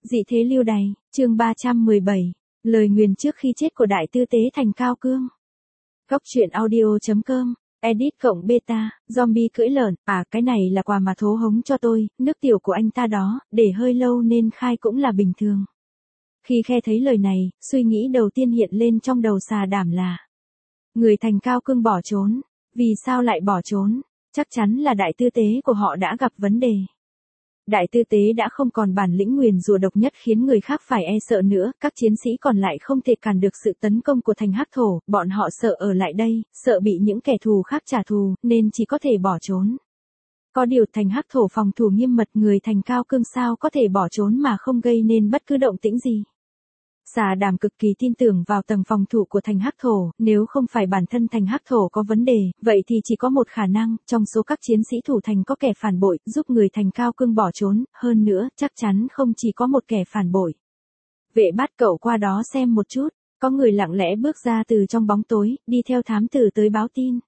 Dị thế lưu đày, chương 317, lời nguyền trước khi chết của đại tư tế Thành Cao Cương. Góc truyện audio.com, edit cộng beta, zombie cưỡi lợn, cái này là quà mà thố hống cho tôi, nước tiểu của anh ta đó, để hơi lâu nên khai cũng là bình thường. Khi khe thấy lời này, suy nghĩ đầu tiên hiện lên trong đầu Xà Đảm là người Thành Cao Cương bỏ trốn, vì sao lại bỏ trốn, chắc chắn là đại tư tế của họ đã gặp vấn đề. Đại tư tế đã không còn bản lĩnh nguyền rủa độc nhất khiến người khác phải e sợ nữa, các chiến sĩ còn lại không thể cản được sự tấn công của Thành Hắc Thổ, bọn họ sợ ở lại đây, sợ bị những kẻ thù khác trả thù, nên chỉ có thể bỏ trốn. Có điều Thành Hắc Thổ phòng thủ nghiêm mật, người Thành Cao Cương sao có thể bỏ trốn mà không gây nên bất cứ động tĩnh gì. Xà Đảm cực kỳ tin tưởng vào tầng phòng thủ của Thành Hắc Thổ, nếu không phải bản thân Thành Hắc Thổ có vấn đề, vậy thì chỉ có một khả năng, trong số các chiến sĩ thủ thành có kẻ phản bội, giúp người Thành Cao Cương bỏ trốn, hơn nữa, chắc chắn không chỉ có một kẻ phản bội. Vệ Bát cậu qua đó xem một chút, có người lặng lẽ bước ra từ trong bóng tối, đi theo thám tử tới báo tin.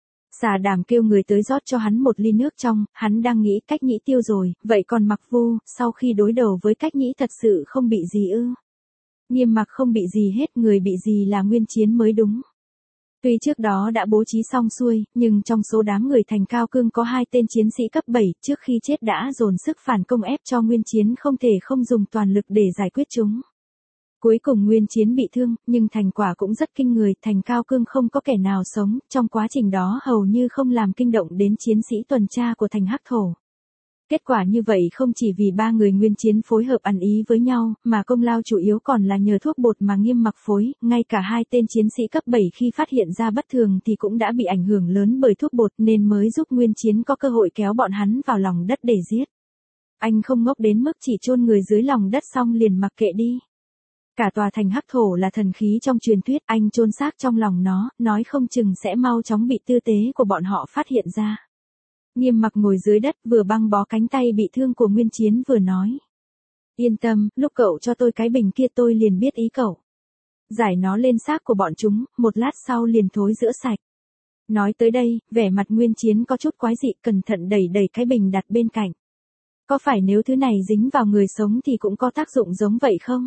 Xà Đảm kêu người tới rót cho hắn một ly nước trong, hắn đang nghĩ Cách Nhĩ tiêu rồi, vậy còn Mặc Vu, sau khi đối đầu với Cách Nhĩ thật sự không bị gì ư? Nghiêm Mặc không bị gì hết, người bị gì là Nguyên Chiến mới đúng. Tuy trước đó đã bố trí xong xuôi, nhưng trong số đám người Thành Cao Cương có 2 tên chiến sĩ cấp 7, trước khi chết đã dồn sức phản công ép cho Nguyên Chiến không thể không dùng toàn lực để giải quyết chúng. Cuối cùng Nguyên Chiến bị thương, nhưng thành quả cũng rất kinh người, Thành Cao Cương không có kẻ nào sống, trong quá trình đó hầu như không làm kinh động đến chiến sĩ tuần tra của Thành Hắc Thổ. Kết quả như vậy không chỉ vì 3 người Nguyên Chiến phối hợp ăn ý với nhau, mà công lao chủ yếu còn là nhờ thuốc bột mà Nghiêm Mặc phối, ngay cả 2 tên chiến sĩ cấp 7 khi phát hiện ra bất thường thì cũng đã bị ảnh hưởng lớn bởi thuốc bột nên mới giúp Nguyên Chiến có cơ hội kéo bọn hắn vào lòng đất để giết. Anh không ngốc đến mức chỉ chôn người dưới lòng đất xong liền mặc kệ đi. Cả tòa Thành Hắc Thổ là thần khí trong truyền thuyết, anh chôn xác trong lòng nó, nói không chừng sẽ mau chóng bị tư tế của bọn họ phát hiện ra. Nghiêm Mặc ngồi dưới đất vừa băng bó cánh tay bị thương của Nguyên Chiến vừa nói. Yên tâm, lúc cậu cho tôi cái bình kia tôi liền biết ý cậu. Giải nó lên xác của bọn chúng, một lát sau liền thối rửa sạch. Nói tới đây, vẻ mặt Nguyên Chiến có chút quái dị, cẩn thận đẩy cái bình đặt bên cạnh. Có phải nếu thứ này dính vào người sống thì cũng có tác dụng giống vậy không?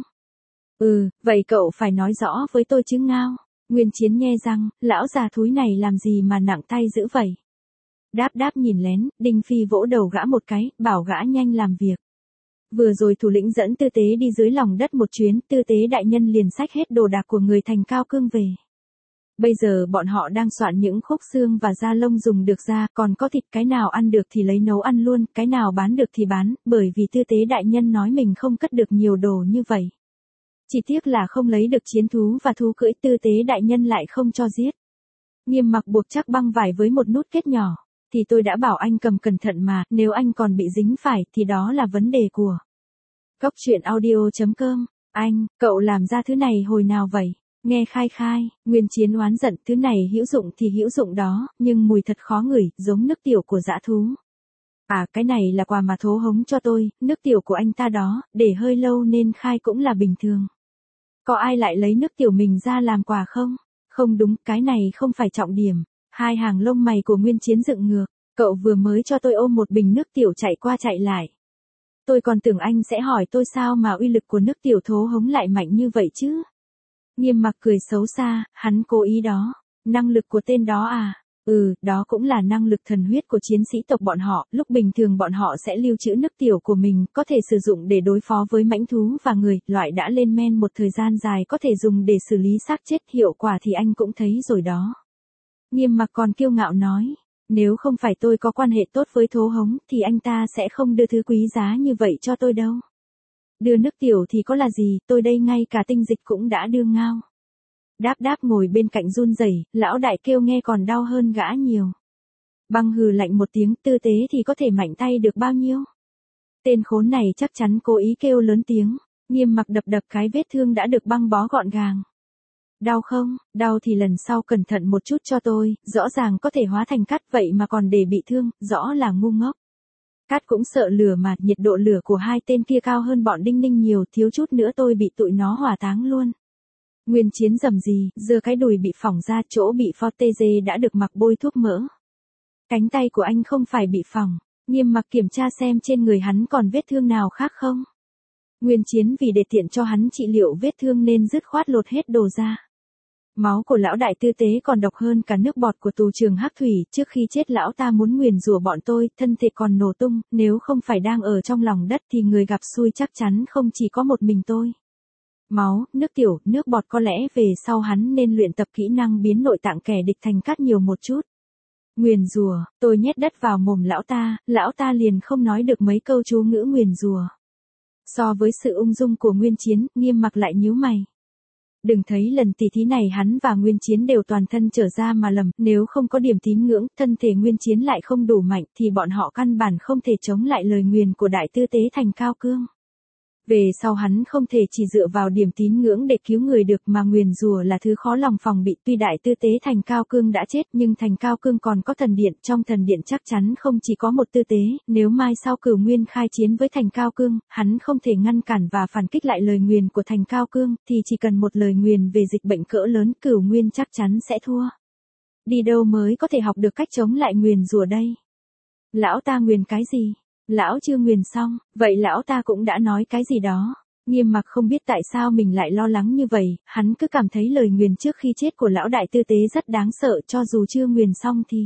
Vậy cậu phải nói rõ với tôi chứ ngao. Nguyên Chiến nhe răng, lão già thúi này làm gì mà nặng tay dữ vậy? Đáp nhìn lén, Đinh Phi vỗ đầu gã một cái, bảo gã nhanh làm việc. Vừa rồi thủ lĩnh dẫn tư tế đi dưới lòng đất một chuyến, tư tế đại nhân liền xách hết đồ đạc của người Thành Cao Cương về. Bây giờ bọn họ đang soạn những khúc xương và da lông dùng được ra, còn có thịt, cái nào ăn được thì lấy nấu ăn luôn, cái nào bán được thì bán, bởi vì tư tế đại nhân nói mình không cất được nhiều đồ như vậy. Chỉ tiếc là không lấy được chiến thú và thú cưỡi, tư tế đại nhân lại không cho giết. Nghiêm Mặc buộc chắc băng vải với một nút kết nhỏ. Thì tôi đã bảo anh cầm cẩn thận mà, nếu anh còn bị dính phải thì đó là vấn đề của. Góc truyện audio.com, cậu làm ra thứ này hồi nào vậy? Nghe khai, Nguyên Chiến oán giận, thứ này hữu dụng thì hữu dụng đó, nhưng mùi thật khó ngửi, giống nước tiểu của dã thú. Cái này là quà mà thố hống cho tôi, nước tiểu của anh ta đó, để hơi lâu nên khai cũng là bình thường. Có ai lại lấy nước tiểu mình ra làm quà không? Không đúng, cái này không phải trọng điểm. 2 hàng lông mày của Nguyên Chiến dựng ngược, cậu vừa mới cho tôi ôm một bình nước tiểu chạy qua chạy lại. Tôi còn tưởng anh sẽ hỏi tôi sao mà uy lực của nước tiểu thố hống lại mạnh như vậy chứ. Nghiêm Mặc cười xấu xa, hắn cố ý đó. Năng lực của tên đó à? Đó cũng là năng lực thần huyết của chiến sĩ tộc bọn họ, lúc bình thường bọn họ sẽ lưu trữ nước tiểu của mình, có thể sử dụng để đối phó với mãnh thú và người, loại đã lên men một thời gian dài có thể dùng để xử lý xác chết, hiệu quả thì anh cũng thấy rồi đó. Nghiêm Mặc còn kiêu ngạo nói, nếu không phải tôi có quan hệ tốt với thố hống thì anh ta sẽ không đưa thứ quý giá như vậy cho tôi đâu. Đưa nước tiểu thì có là gì, tôi đây ngay cả tinh dịch cũng đã đưa ngao. Đáp ngồi bên cạnh run rẩy, lão đại kêu nghe còn đau hơn gã nhiều. Băng hừ lạnh một tiếng, tư tế thì có thể mạnh tay được bao nhiêu. Tên khốn này chắc chắn cố ý kêu lớn tiếng, Nghiêm Mặc đập cái vết thương đã được băng bó gọn gàng. Đau không? Đau thì lần sau cẩn thận một chút cho tôi, rõ ràng có thể hóa thành cát vậy mà còn để bị thương, rõ là ngu ngốc. Cát cũng sợ lửa mà, nhiệt độ lửa của 2 tên kia cao hơn bọn Đinh Ninh nhiều, thiếu chút nữa tôi bị tụi nó hỏa táng luôn. Nguyên Chiến rầm rì, giơ cái đùi bị phỏng ra, chỗ bị Forteze đã được Mặc bôi thuốc mỡ. Cánh tay của anh không phải bị phỏng, Nghiêm Mặc kiểm tra xem trên người hắn còn vết thương nào khác không. Nguyên Chiến vì để tiện cho hắn trị liệu vết thương nên dứt khoát lột hết đồ ra. Máu của lão đại tư tế còn độc hơn cả nước bọt của tù trường Hắc Thủy, trước khi chết lão ta muốn nguyền rủa bọn tôi, thân thể còn nổ tung, nếu không phải đang ở trong lòng đất thì người gặp xui chắc chắn không chỉ có một mình tôi. Máu, nước tiểu, nước bọt có lẽ về sau hắn nên luyện tập kỹ năng biến nội tạng kẻ địch thành cát nhiều một chút. Nguyền rủa, tôi nhét đất vào mồm lão ta liền không nói được mấy câu chú ngữ nguyền rủa. So với sự ung dung của Nguyên Chiến, Nghiêm Mặc lại nhíu mày. Đừng thấy lần tỉ thí này hắn và Nguyên Chiến đều toàn thân trở ra mà lầm, nếu không có điểm tín ngưỡng, thân thể Nguyên Chiến lại không đủ mạnh thì bọn họ căn bản không thể chống lại lời nguyền của đại tư tế Thành Cao Cương. Về sau hắn không thể chỉ dựa vào điểm tín ngưỡng để cứu người được mà nguyền rủa là thứ khó lòng phòng bị. Tuy đại tư tế Thành Cao Cương đã chết nhưng Thành Cao Cương còn có thần điện, trong thần điện chắc chắn không chỉ có một tư tế, nếu mai sau Cửu Nguyên khai chiến với Thành Cao Cương, hắn không thể ngăn cản và phản kích lại lời nguyền của Thành Cao Cương, thì chỉ cần một lời nguyền về dịch bệnh cỡ lớn Cửu Nguyên chắc chắn sẽ thua. Đi đâu mới có thể học được cách chống lại nguyền rủa đây? Lão ta nguyền cái gì? Lão chưa nguyền xong, vậy lão ta cũng đã nói cái gì đó. Nghiêm Mặc không biết tại sao mình lại lo lắng như vậy, hắn cứ cảm thấy lời nguyền trước khi chết của lão đại tư tế rất đáng sợ cho dù chưa nguyền xong thì.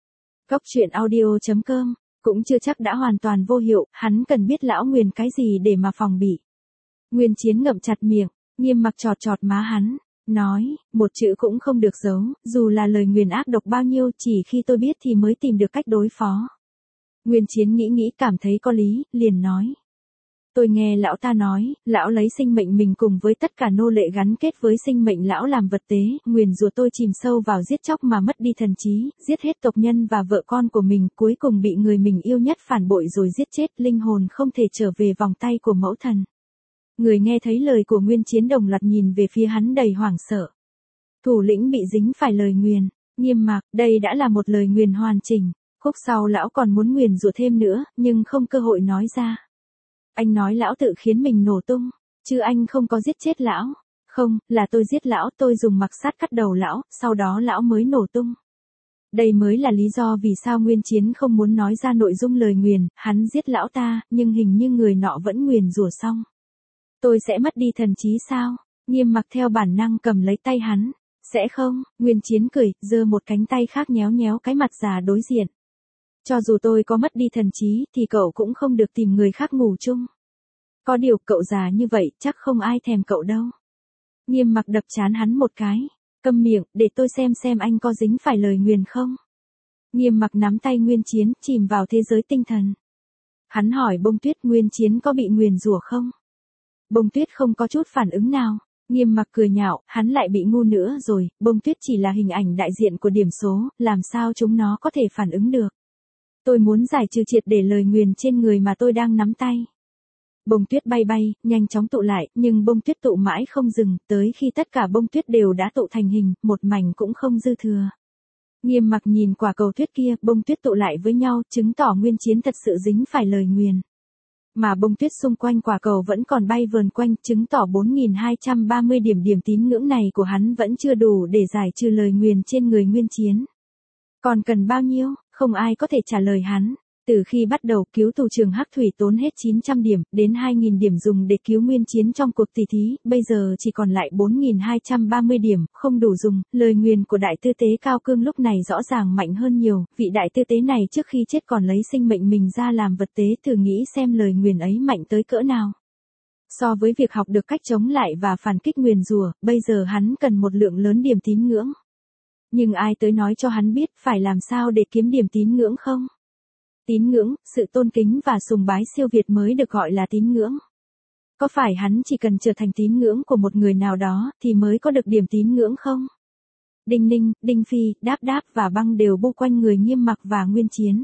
Góc truyện audio.com, cũng chưa chắc đã hoàn toàn vô hiệu, hắn cần biết lão nguyền cái gì để mà phòng bị. Nguyên Chiến ngậm chặt miệng, Nghiêm Mặc chọt chọt má hắn, nói, một chữ cũng không được giấu, dù là lời nguyền ác độc bao nhiêu chỉ khi tôi biết thì mới tìm được cách đối phó. Nguyên Chiến nghĩ cảm thấy có lý, liền nói. Tôi nghe lão ta nói, lão lấy sinh mệnh mình cùng với tất cả nô lệ gắn kết với sinh mệnh lão làm vật tế, nguyền rủa tôi chìm sâu vào giết chóc mà mất đi thần trí, giết hết tộc nhân và vợ con của mình, cuối cùng bị người mình yêu nhất phản bội rồi giết chết, linh hồn không thể trở về vòng tay của mẫu thần. Người nghe thấy lời của Nguyên Chiến đồng loạt nhìn về phía hắn đầy hoảng sợ. Thủ lĩnh bị dính phải lời nguyền, Nghiêm Mặc, đây đã là một lời nguyền hoàn chỉnh. Khúc sau lão còn muốn nguyền rủa thêm nữa, nhưng không cơ hội nói ra. Anh nói lão tự khiến mình nổ tung, chứ anh không có giết chết lão. Không, là tôi giết lão, tôi dùng mặc sát cắt đầu lão, sau đó lão mới nổ tung. Đây mới là lý do vì sao Nguyên Chiến không muốn nói ra nội dung lời nguyền, hắn giết lão ta, nhưng hình như người nọ vẫn nguyền rủa xong. Tôi sẽ mất đi thần trí sao? Nghiêm Mặc theo bản năng cầm lấy tay hắn. Sẽ không, Nguyên Chiến cười, giơ một cánh tay khác nhéo nhéo cái mặt già đối diện. Cho dù tôi có mất đi thần trí thì cậu cũng không được tìm người khác ngủ chung. Có điều cậu già như vậy chắc không ai thèm cậu đâu. Nghiêm Mặc đập trán hắn một cái. Câm miệng, để tôi xem anh có dính phải lời nguyền không. Nghiêm Mặc nắm tay Nguyên Chiến, chìm vào thế giới tinh thần. Hắn hỏi Bông Tuyết Nguyên Chiến có bị nguyền rủa không? Bông Tuyết không có chút phản ứng nào. Nghiêm Mặc cười nhạo, hắn lại bị ngu nữa rồi, Bông Tuyết chỉ là hình ảnh đại diện của điểm số, làm sao chúng nó có thể phản ứng được. Tôi muốn giải trừ triệt để lời nguyền trên người mà tôi đang nắm tay. Bông tuyết bay bay, nhanh chóng tụ lại, nhưng bông tuyết tụ mãi không dừng, tới khi tất cả bông tuyết đều đã tụ thành hình, một mảnh cũng không dư thừa. Nghiêm Mặc nhìn quả cầu tuyết kia, bông tuyết tụ lại với nhau, chứng tỏ Nguyên Chiến thật sự dính phải lời nguyền. Mà bông tuyết xung quanh quả cầu vẫn còn bay vờn quanh, chứng tỏ 4.230 điểm tín ngưỡng này của hắn vẫn chưa đủ để giải trừ lời nguyền trên người Nguyên Chiến. Còn cần bao nhiêu? Không ai có thể trả lời hắn. Từ khi bắt đầu cứu tù trường Hắc Thủy tốn hết 900 điểm, đến 2.000 điểm dùng để cứu Nguyên Chiến trong cuộc tỷ thí, bây giờ chỉ còn lại 4.230 điểm, không đủ dùng. Lời nguyền của đại tư tế Cao Cương lúc này rõ ràng mạnh hơn nhiều, vị đại tư tế này trước khi chết còn lấy sinh mệnh mình ra làm vật tế, thử nghĩ xem lời nguyền ấy mạnh tới cỡ nào. So với việc học được cách chống lại và phản kích nguyền rủa, bây giờ hắn cần một lượng lớn điểm tín ngưỡng. Nhưng ai tới nói cho hắn biết phải làm sao để kiếm điểm tín ngưỡng không? Tín ngưỡng, sự tôn kính và sùng bái siêu việt mới được gọi là tín ngưỡng. Có phải hắn chỉ cần trở thành tín ngưỡng của một người nào đó thì mới có được điểm tín ngưỡng không? Đinh Ninh, Đinh Phi, Đáp và Băng đều bu quanh người Nghiêm Mặc và Nguyên Chiến.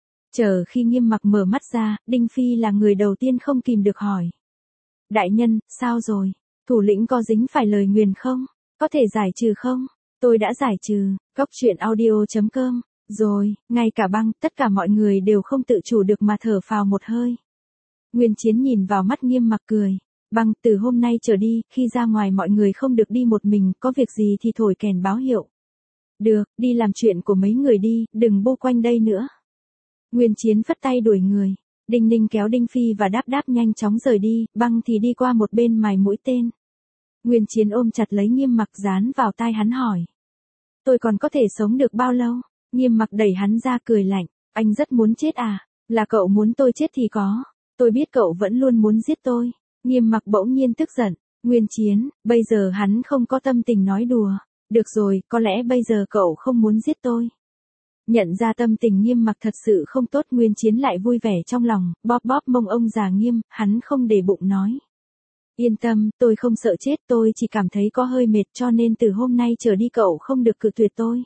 Chờ khi Nghiêm Mặc mở mắt ra, Đinh Phi là người đầu tiên không kìm được hỏi. Đại nhân, sao rồi? Thủ lĩnh có dính phải lời nguyền không? Có thể giải trừ không? Tôi đã giải trừ. Góc truyện audio.com. Rồi, ngay cả Băng, tất cả mọi người đều không tự chủ được mà thở phào một hơi. Nguyên Chiến nhìn vào mắt Nghiêm Mặc cười. Băng, từ hôm nay trở đi, khi ra ngoài mọi người không được đi một mình, có việc gì thì thổi kèn báo hiệu. Được, đi làm chuyện của mấy người đi, đừng bu quanh đây nữa. Nguyên Chiến phất tay đuổi người. Đinh Ninh kéo Đinh Phi và Đáp Đáp nhanh chóng rời đi, Băng thì đi qua một bên mài mũi tên. Nguyên Chiến ôm chặt lấy Nghiêm Mặc dán vào tai hắn hỏi. Tôi còn có thể sống được bao lâu? Nghiêm Mặc đẩy hắn ra cười lạnh. Anh rất muốn chết à? Là cậu muốn tôi chết thì có. Tôi biết cậu vẫn luôn muốn giết tôi. Nghiêm Mặc bỗng nhiên tức giận. Nguyên Chiến, bây giờ hắn không có tâm tình nói đùa. Được rồi, có lẽ bây giờ cậu không muốn giết tôi. Nhận ra tâm tình Nghiêm Mặc thật sự không tốt, Nguyên Chiến lại vui vẻ trong lòng, bóp bóp mông ông già Nghiêm, hắn không để bụng nói. Yên tâm, tôi không sợ chết, tôi chỉ cảm thấy có hơi mệt cho nên từ hôm nay trở đi cậu không được cự tuyệt tôi.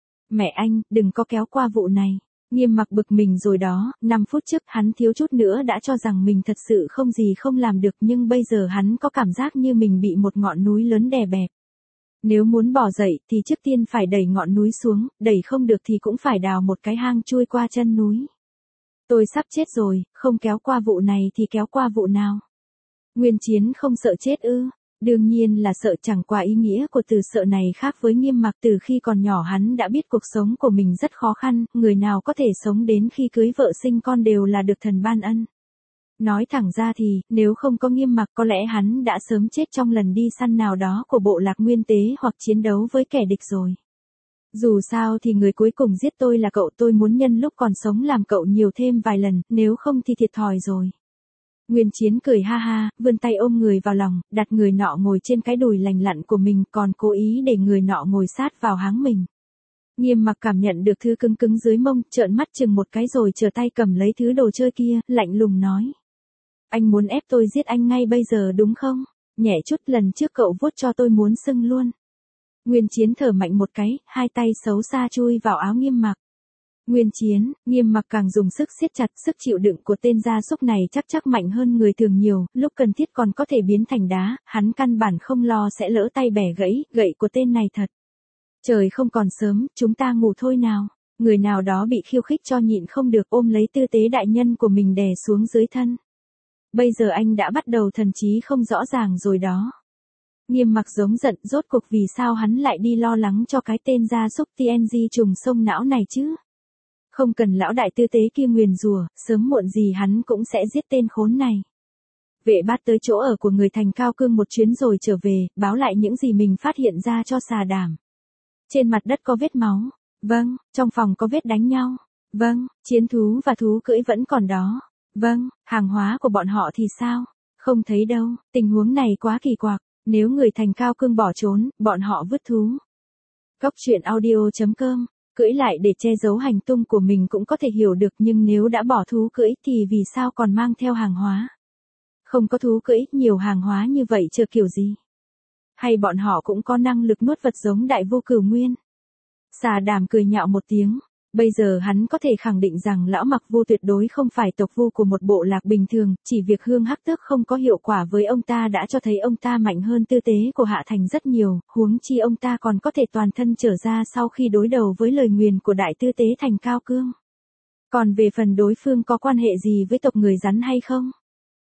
Mẹ anh, đừng có kéo qua vụ này. Nghiêm Mặc bực mình rồi đó, 5 phút trước hắn thiếu chút nữa đã cho rằng mình thật sự không gì không làm được, nhưng bây giờ hắn có cảm giác như mình bị một ngọn núi lớn đè bẹp. Nếu muốn bỏ dậy thì trước tiên phải đẩy ngọn núi xuống, đẩy không được thì cũng phải đào một cái hang chui qua chân núi. Tôi sắp chết rồi, không kéo qua vụ này thì kéo qua vụ nào? Nguyên Chiến không sợ chết ư? Đương nhiên là sợ, chẳng qua ý nghĩa của từ sợ này khác với Nghiêm Mặc. Từ khi còn nhỏ hắn đã biết cuộc sống của mình rất khó khăn, người nào có thể sống đến khi cưới vợ sinh con đều là được thần ban ân. Nói thẳng ra thì, nếu không có Nghiêm Mặc có lẽ hắn đã sớm chết trong lần đi săn nào đó của bộ lạc Nguyên Tế hoặc chiến đấu với kẻ địch rồi. Dù sao thì người cuối cùng giết tôi là cậu, tôi muốn nhân lúc còn sống làm cậu nhiều thêm vài lần, nếu không thì thiệt thòi rồi. Nguyên Chiến cười ha ha, vươn tay ôm người vào lòng, đặt người nọ ngồi trên cái đùi lành lặn của mình, còn cố ý để người nọ ngồi sát vào háng mình. Nghiêm Mặc cảm nhận được thứ cứng cứng dưới mông, trợn mắt chừng một cái rồi trở tay cầm lấy thứ đồ chơi kia, lạnh lùng nói. Anh muốn ép tôi giết anh ngay bây giờ đúng không? Nhẹ chút, lần trước cậu vuốt cho tôi muốn sưng luôn. Nguyên Chiến thở mạnh một cái, hai tay xấu xa chui vào áo Nghiêm Mặc. Nguyên Chiến, Nghiêm Mặc càng dùng sức siết chặt, sức chịu đựng của tên gia súc này chắc mạnh hơn người thường nhiều, lúc cần thiết còn có thể biến thành đá, hắn căn bản không lo sẽ lỡ tay bẻ gãy, gậy của tên này thật. Trời không còn sớm, chúng ta ngủ thôi nào. Người nào đó bị khiêu khích cho nhịn không được ôm lấy tư tế đại nhân của mình đè xuống dưới thân. Bây giờ anh đã bắt đầu thần trí không rõ ràng rồi đó. Nghiêm Mặc giống giận, rốt cuộc vì sao hắn lại đi lo lắng cho cái tên gia súc TNG trùng sông não này chứ? Không cần lão đại tư tế kia nguyền rủa, sớm muộn gì hắn cũng sẽ giết tên khốn này. Vệ Bát tới chỗ ở của người Thành Cao Cương một chuyến rồi trở về, báo lại những gì mình phát hiện ra cho Xà Đảm. Trên mặt đất có vết máu. Vâng, trong phòng có vết đánh nhau. Vâng, chiến thú và thú cưỡi vẫn còn đó. Vâng, hàng hóa của bọn họ thì sao? Không thấy đâu, tình huống này quá kỳ quặc, nếu người Thành Cao Cương bỏ trốn, bọn họ vứt thú. Cóc truyện audio.com, cưỡi lại để che giấu hành tung của mình cũng có thể hiểu được, nhưng nếu đã bỏ thú cưỡi thì vì sao còn mang theo hàng hóa? Không có thú cưỡi, nhiều hàng hóa như vậy chờ kiểu gì? Hay bọn họ cũng có năng lực nuốt vật giống Đại Vô Cửu Nguyên? Xà Đàm cười nhạo một tiếng. Bây giờ hắn có thể khẳng định rằng lão Mặc Vu tuyệt đối không phải tộc Vu của một bộ lạc bình thường, chỉ việc hương hắc tước không có hiệu quả với ông ta đã cho thấy ông ta mạnh hơn tư tế của Hạ Thành rất nhiều, huống chi ông ta còn có thể toàn thân trở ra sau khi đối đầu với lời nguyền của đại tư tế Thành Cao Cương. Còn về phần đối phương có quan hệ gì với tộc người rắn hay không?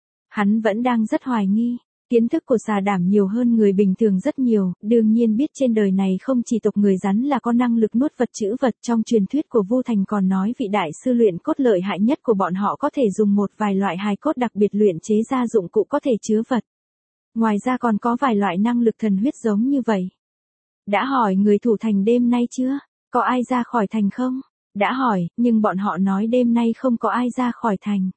Hắn vẫn đang rất hoài nghi. Kiến thức của Xà Đảm nhiều hơn người bình thường rất nhiều, đương nhiên biết trên đời này không chỉ tộc người rắn là có năng lực nuốt vật trữ vật. Trong truyền thuyết của Vu Thành còn nói vị đại sư luyện cốt lợi hại nhất của bọn họ có thể dùng một vài loại hài cốt đặc biệt luyện chế ra dụng cụ có thể chứa vật. Ngoài ra còn có vài loại năng lực thần huyết giống như vậy. Đã hỏi người thủ thành đêm nay chưa? Có ai ra khỏi thành không? Đã hỏi, nhưng bọn họ nói đêm nay không có ai ra khỏi thành.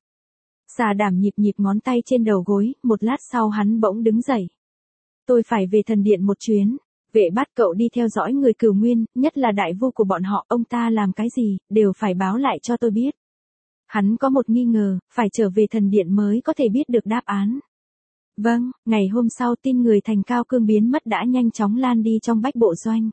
Xà Đảm nhịp ngón tay trên đầu gối, một lát sau hắn bỗng đứng dậy. Tôi phải về thần điện một chuyến. Vệ Bát cậu đi theo dõi người Cửu Nguyên, nhất là đại vu của bọn họ, ông ta làm cái gì, đều phải báo lại cho tôi biết. Hắn có một nghi ngờ, phải trở về thần điện mới có thể biết được đáp án. Vâng, ngày hôm sau tin người Thành Cao Cương biến mất đã nhanh chóng lan đi trong bách bộ doanh.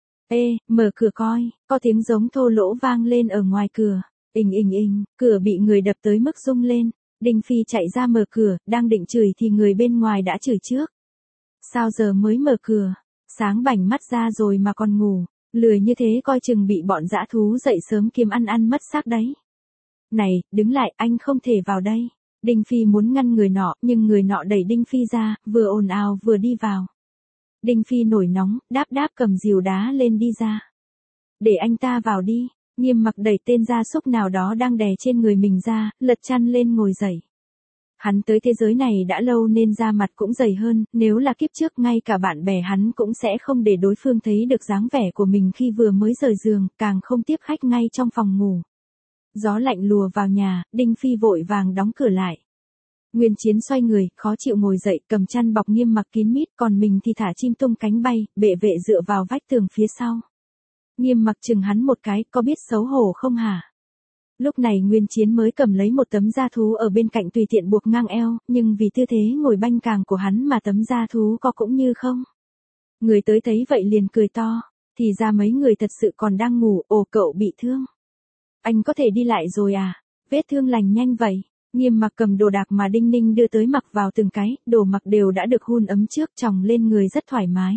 Ê, mở cửa coi, có tiếng giống thô lỗ vang lên ở ngoài cửa. Ình, cửa bị người đập tới mức rung lên. Đinh Phi chạy ra mở cửa, đang định chửi thì người bên ngoài đã chửi trước. Sao giờ mới mở cửa? Sáng bảnh mắt ra rồi mà còn ngủ, lười như thế coi chừng bị bọn dã thú dậy sớm kiếm ăn mất xác đấy. Này, đứng lại, anh không thể vào đây. Đinh Phi muốn ngăn người nọ, nhưng người nọ đẩy Đinh Phi ra, vừa ồn ào vừa đi vào. Đinh Phi nổi nóng, đáp cầm rìu đá lên đi ra. Để anh ta vào đi. Nghiêm Mặc đẩy tên gia súc nào đó đang đè trên người mình ra, lật chăn lên ngồi dậy. Hắn tới thế giới này đã lâu nên da mặt cũng dày hơn, nếu là kiếp trước ngay cả bạn bè hắn cũng sẽ không để đối phương thấy được dáng vẻ của mình khi vừa mới rời giường, càng không tiếp khách ngay trong phòng ngủ. Gió lạnh lùa vào nhà, Đinh Phi vội vàng đóng cửa lại. Nguyên Chiến xoay người, khó chịu ngồi dậy, cầm chăn bọc Nghiêm Mặc kín mít, còn mình thì thả chim tung cánh bay, bệ vệ dựa vào vách tường phía sau. Nghiêm Mặc chừng hắn một cái, có biết xấu hổ không hả? Lúc này Nguyên Chiến mới cầm lấy một tấm da thú ở bên cạnh tùy tiện buộc ngang eo, nhưng vì tư thế ngồi banh càng của hắn mà tấm da thú có cũng như không. Người tới thấy vậy liền cười to, thì ra mấy người thật sự còn đang ngủ, ồ cậu bị thương. Anh có thể đi lại rồi à? Vết thương lành nhanh vậy. Nghiêm Mặc cầm đồ đạc mà Đinh Ninh đưa tới mặc vào từng cái, đồ mặc đều đã được hun ấm trước, chồng lên người rất thoải mái.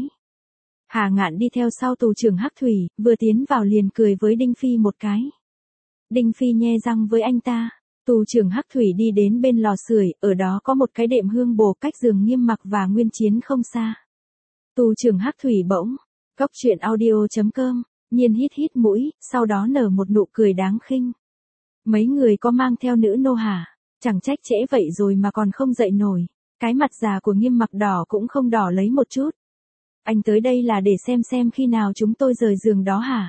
Hà Ngạn đi theo sau tù trưởng Hắc Thủy, vừa tiến vào liền cười với Đinh Phi một cái. Đinh Phi nhe răng với anh ta. Tù trưởng Hắc Thủy đi đến bên lò sưởi, ở đó có một cái đệm hương bồ cách giường Nghiêm Mặc và Nguyên Chiến không xa. Tù trưởng Hắc Thủy bỗng, Cóc truyện audio.com, nhiên hít hít mũi, sau đó nở một nụ cười đáng khinh. Mấy người có mang theo nữ nô hả? Chẳng trách trễ vậy rồi mà còn không dậy nổi. Cái mặt già của Nghiêm Mặc đỏ cũng không đỏ lấy một chút. Anh tới đây là để xem khi nào chúng tôi rời giường đó hả?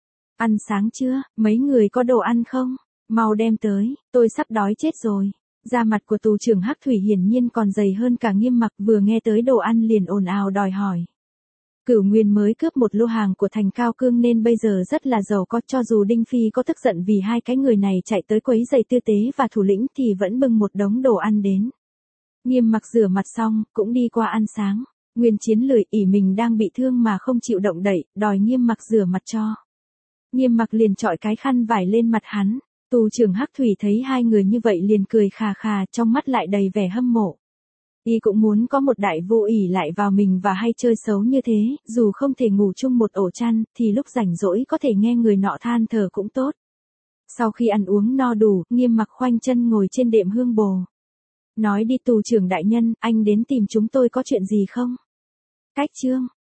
Ăn sáng chưa? Mấy người có đồ ăn không? Mau đem tới, tôi sắp đói chết rồi. Da mặt của tù trưởng Hắc Thủy hiển nhiên còn dày hơn cả Nghiêm Mặc, vừa nghe tới đồ ăn liền ồn ào đòi hỏi. Cửu Nguyên mới cướp một lô hàng của Thành Cao Cương nên bây giờ rất là giàu có, cho dù Đinh Phi có tức giận vì hai cái người này chạy tới quấy rầy tư tế và thủ lĩnh thì vẫn bưng một đống đồ ăn đến. Nghiêm Mặc rửa mặt xong, cũng đi qua ăn sáng. Nguyên Chiến lười, ỉ mình đang bị thương mà không chịu động đậy, đòi Nghiêm Mặc rửa mặt cho. Nghiêm Mặc liền chọi cái khăn vải lên mặt hắn. Tù trưởng Hắc Thủy thấy hai người như vậy liền cười khà khà, trong mắt lại đầy vẻ hâm mộ. Y cũng muốn có một đại vô ỷ lại vào mình và hay chơi xấu như thế, dù không thể ngủ chung một ổ chăn, thì lúc rảnh rỗi có thể nghe người nọ than thở cũng tốt. Sau khi ăn uống no đủ, Nghiêm Mặc khoanh chân ngồi trên đệm hương bồ. Nói đi tù trưởng đại nhân, anh đến tìm chúng tôi có chuyện gì không? Cách chương.